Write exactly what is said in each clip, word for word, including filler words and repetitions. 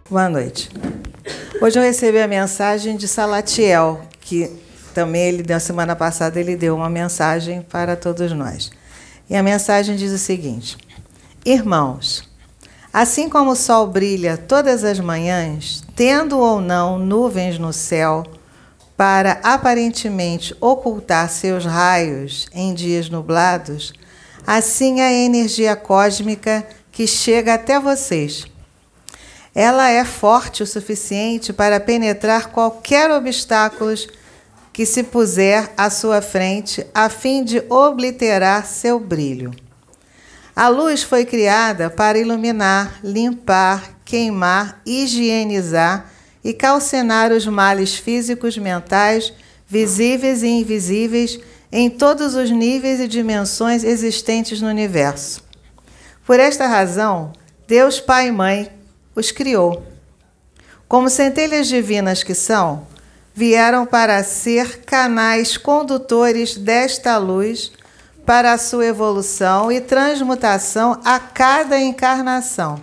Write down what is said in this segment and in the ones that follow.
Boa noite. Hoje eu recebi a mensagem de Salatiel, que também ele, na semana passada ele deu uma mensagem para todos nós. E a mensagem diz o seguinte: Irmãos, assim como o sol brilha todas as manhãs, tendo ou não nuvens no céu, para aparentemente ocultar seus raios em dias nublados, assim é a energia cósmica que chega até vocês. Ela é forte o suficiente para penetrar qualquer obstáculo que se puser à sua frente, a fim de obliterar seu brilho. A luz foi criada para iluminar, limpar, queimar, higienizar e calcinar os males físicos, mentais, visíveis e invisíveis em todos os níveis e dimensões existentes no universo. Por esta razão, Deus Pai e Mãe os criou. Como centelhas divinas que são, vieram para ser canais condutores desta luz para a sua evolução e transmutação a cada encarnação.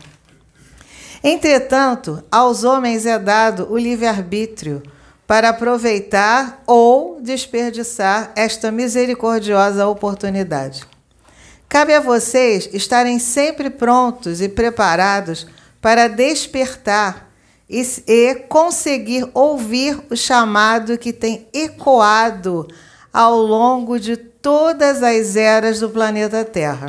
Entretanto, aos homens é dado o livre-arbítrio para aproveitar ou desperdiçar esta misericordiosa oportunidade. Cabe a vocês estarem sempre prontos e preparados para despertar e, e conseguir ouvir o chamado que tem ecoado ao longo de todas as eras do planeta Terra.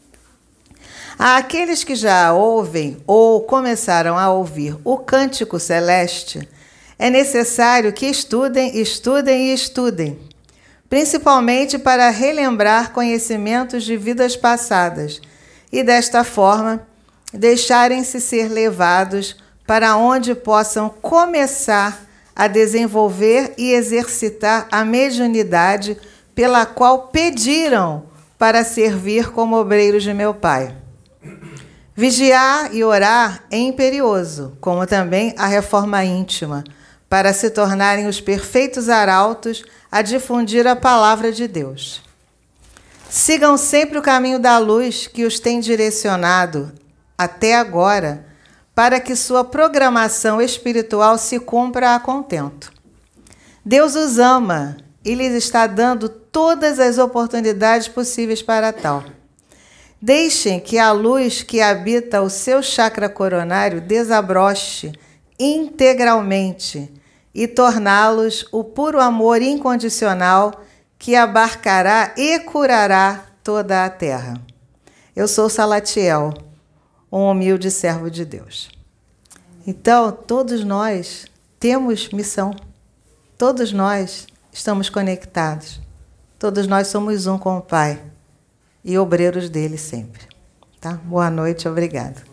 Àqueles que já ouvem ou começaram a ouvir o cântico celeste, é necessário que estudem, estudem e estudem, principalmente para relembrar conhecimentos de vidas passadas e, desta forma, deixarem-se ser levados para onde possam começar a desenvolver e exercitar a mediunidade pela qual pediram para servir como obreiros de meu Pai. Vigiar e orar é imperioso, como também a reforma íntima, para se tornarem os perfeitos arautos a difundir a palavra de Deus. Sigam sempre o caminho da luz que os tem direcionado até agora, para que sua programação espiritual se cumpra a contento. Deus os ama e lhes está dando todas as oportunidades possíveis para tal. Deixem que a luz que habita o seu chakra coronário desabroche integralmente e torná-los o puro amor incondicional que abarcará e curará toda a terra. Eu sou Salatiel, um humilde servo de Deus. Então, todos nós temos missão. Todos nós estamos conectados. Todos nós somos um com o Pai e obreiros dele sempre. Tá? Boa noite, obrigada.